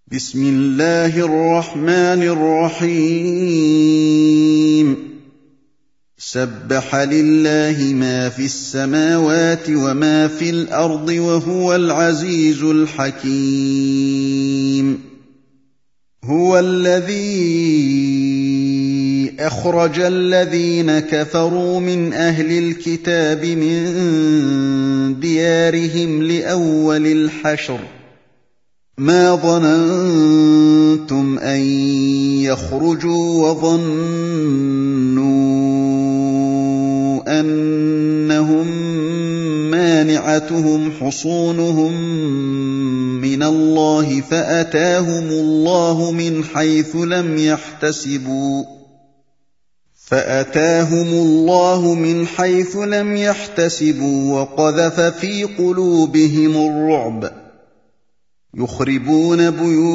بسم الله الرحمن الرحيم سبح لله ما في السماوات وما في الأرض وهو العزيز الحكيم هو الذي أخرج الذين كفروا من أهل الكتاب من ديارهم لأول الحشر ما ظننتم أن يخرجوا وظنوا أنهم مانعتهم حصونهم من الله فأتاهم الله من حيث لم يحتسبوا وقذف في قلوبهم الرعب يخربون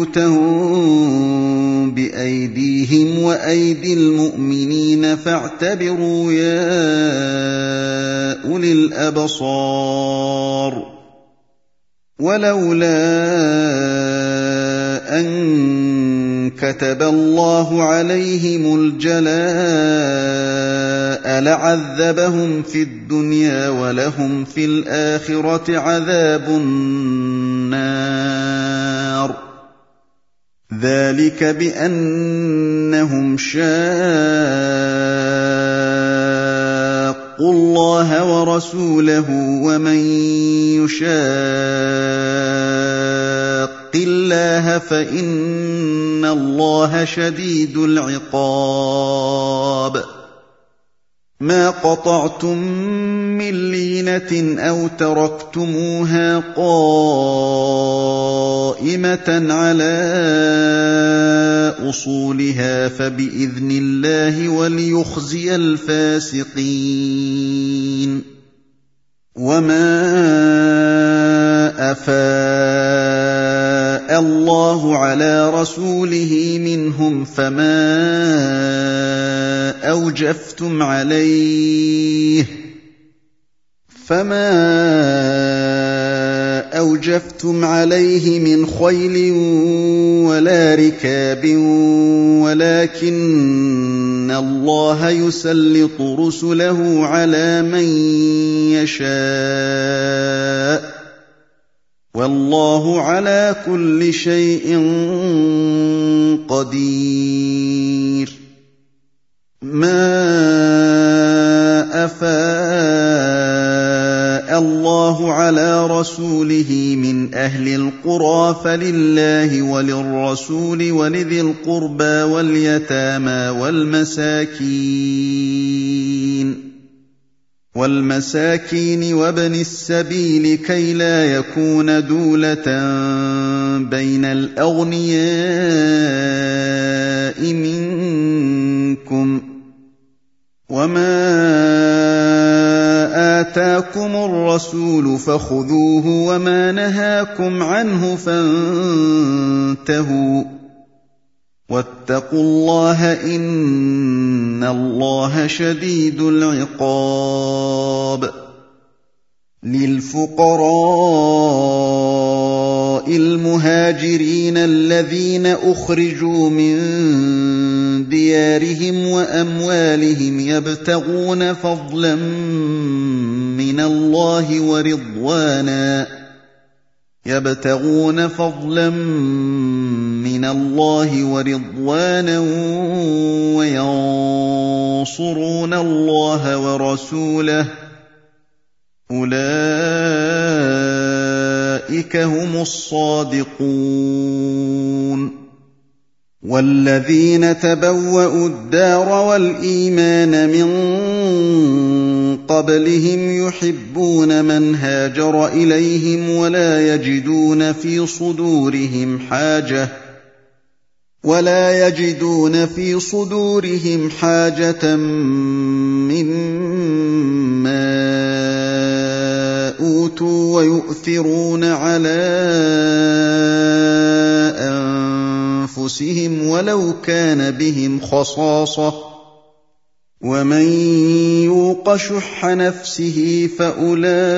بيوتهم بأيديهم وأيدي المؤمنين فاعتبروا يا أولي الأبصار ولولا أن كتب الله عليهم الجلاء لعذبهم في الدنيا ولهم في الآخرة عذاب النار ذلك بأنهم شاقوا الله ورسوله ومن يشاق الله فإن الله شديد العقاب ما قطعتم من لينة أو تركتموها قائمة على أصولها فبإذن الله وليخزي الفاسقين وما أفاء الله على رسوله منهم فما أوجفتم عليه من خيل ولا ركاب ولكن الله يسلط رسله على من يشاء والله على كل شيء قدير ما أفاء الله على رسوله من أهل القرى فلله وللرسول ولذي القربى واليتامى والمساكين وابن السبيل كي لا يكون دولة بين الأغنياء منكم وما آتاكم الرسول فخذوه وما نهاكم عنه فانتهوا واتقوا الله إن الله شديد العقاب للفقراء المهاجرين الذين أخرجوا من ديارهم وأموالهم يبتغون فضلا من الله ورضوانا وينصرون الله ورسوله أولئك هم الصادقون والذين تبوأوا الدار والإيمان من قبلهم يحبون من هاجر إليهم ولا يجدون في صدورهم حاجة مما أوتوا ويؤثرون على أنفسهم ولو كان بهم خصاصة ومن يوق شح نفسه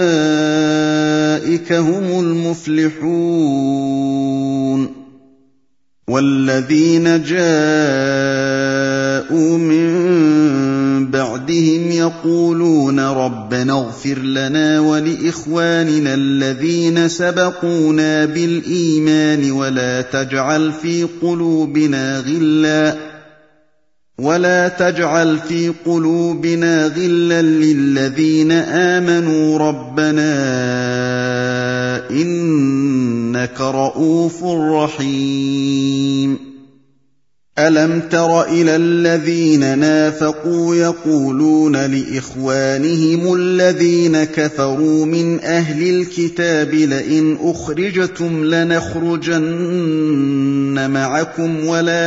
فأولئك هم المفلحون وَالَّذِينَ جَاءُوا مِن بَعْدِهِمْ يَقُولُونَ رَبَّنَا اغْفِرْ لَنَا وَلِإِخْوَانِنَا الَّذِينَ سَبَقُونَا بِالْإِيمَانِ وَلَا تَجْعَلْ فِي قُلُوبِنَا غِلًّا لِّلَّذِينَ آمَنُوا رَبَّنَا إِنَّكَ رَءُوفٌ رَّحِيمٌ أَلَمْ تَرَ إِلَى الَّذِينَ نَافَقُوا يَقُولُونَ لِإِخْوَانِهِمُ الَّذِينَ كَفَرُوا مِنْ أَهْلِ الْكِتَابِ لَئِنْ أُخْرِجْتُمْ لَنَخْرُجَنَّ مَعَكُمْ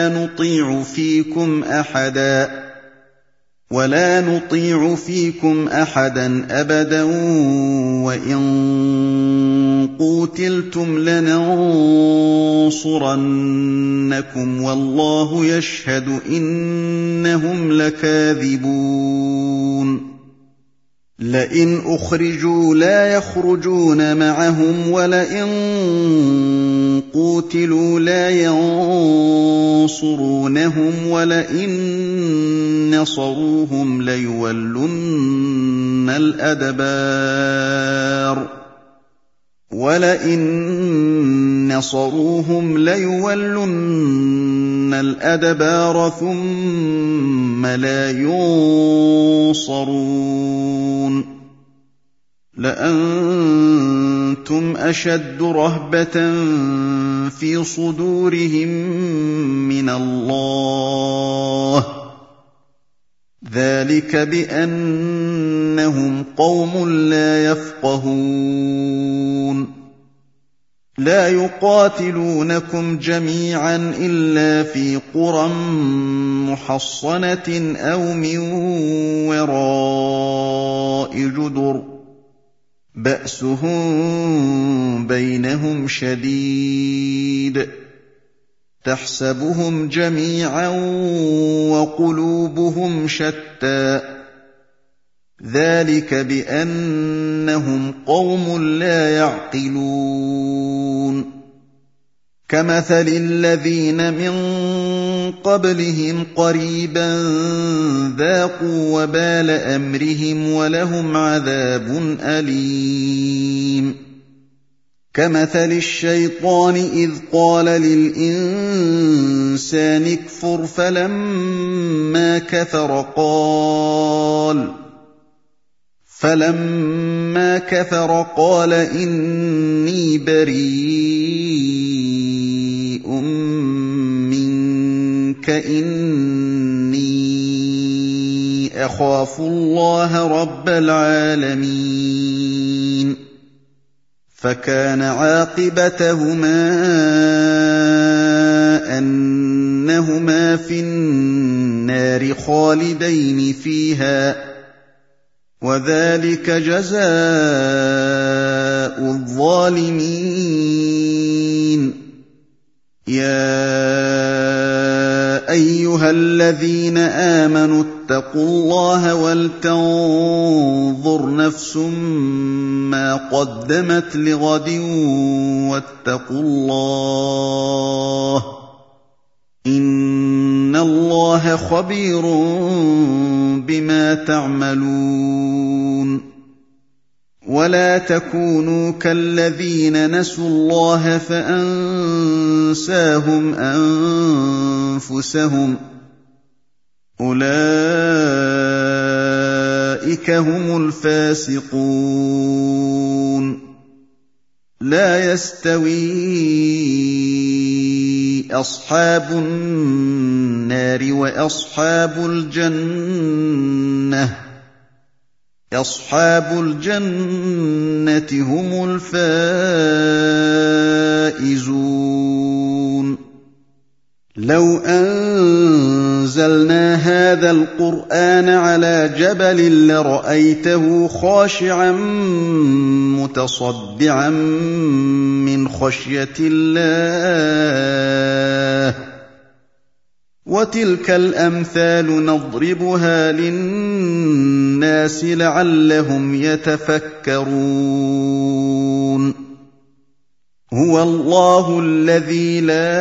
وَلَا نُطِيعُ فِيكُمْ أَحَدًا أَبَدًا وَإِن قُوتِلْتُمْ لَنَنصُرَنَّكُمْ وَاللَّهُ يَشْهَدُ إِنَّهُمْ لَكَاذِبُونَ لئن أخرجوا لا يخرجون معهم ولئن قوتلوا لا ينصرونهم ولئن نصروهم ليولن الأدبار ثم لا ينصرون لأنتم أشد رهبة في صدورهم من الله ذلك بأنهم قوم لا يفقهون لا يقاتلونكم جميعا إلا في قرى محصنة أو من وراء جدر بأسهم بينهم شديد تحسبهم جميعا وقلوبهم شتى ذلك بأنهم قوم لا يعقلون كمثل الذين من قبلهم قريبا ذاقوا وبال أمرهم ولهم عذاب أليم كمثل الشيطان إذ قال للإنسان اكفر فلما كفر قال إني بريء منك إني أخاف الله رب العالمين فكان عاقبتهما أنهما في النار خالدين فيها وذلك جزاء الظالمين يا أيها الذين آمنوا اتقوا الله ولتنظر نفس ما قدمت لغد واتقوا الله إن الله خبير بما تعملون ولا تكونوا كالذين نسوا الله فأنساهم أنفسهم أولئك هم الفاسقون لا يستوي أصحاب النار وأصحاب الجنة أصحاب الجنة هم الفائزون لو أنزلنا هذا القرآن على جبل لرأيته خاشعا متصدعا من خشية الله وتلك الأمثال نضربها للناس لعلهم يتفكرون هُوَ اللَّهُ الَّذِي لَا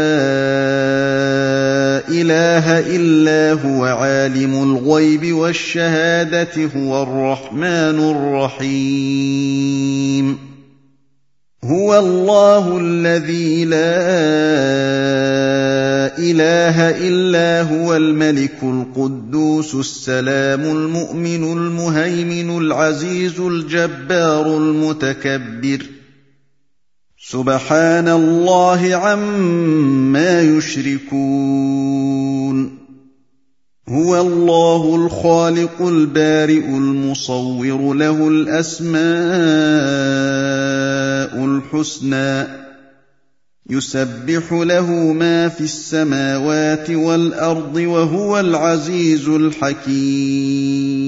إِلَٰهَ إِلَّا هُوَ عَالِمُ الْغَيْبِ وَالشَّهَادَةِ هُوَ الرَّحْمَٰنُ الرَّحِيمُ هُوَ اللَّهُ الَّذِي لَا إِلَٰهَ إِلَّا هُوَ الْمَلِكُ الْقُدُّوسُ السَّلَامُ الْمُؤْمِنُ الْمُهَيْمِنُ الْعَزِيزُ الْجَبَّارُ الْمُتَكَبِّرُ سُبْحَانَ اللَّهِ عَمَّا يُشْرِكُونَ هُوَ اللَّهُ الْخَالِقُ الْبَارِئُ الْمُصَوِّرُ لَهُ الْأَسْمَاءُ الْحُسْنَى يُسَبِّحُ لَهُ مَا فِي السَّمَاوَاتِ وَالْأَرْضِ وَهُوَ الْعَزِيزُ الْحَكِيمُ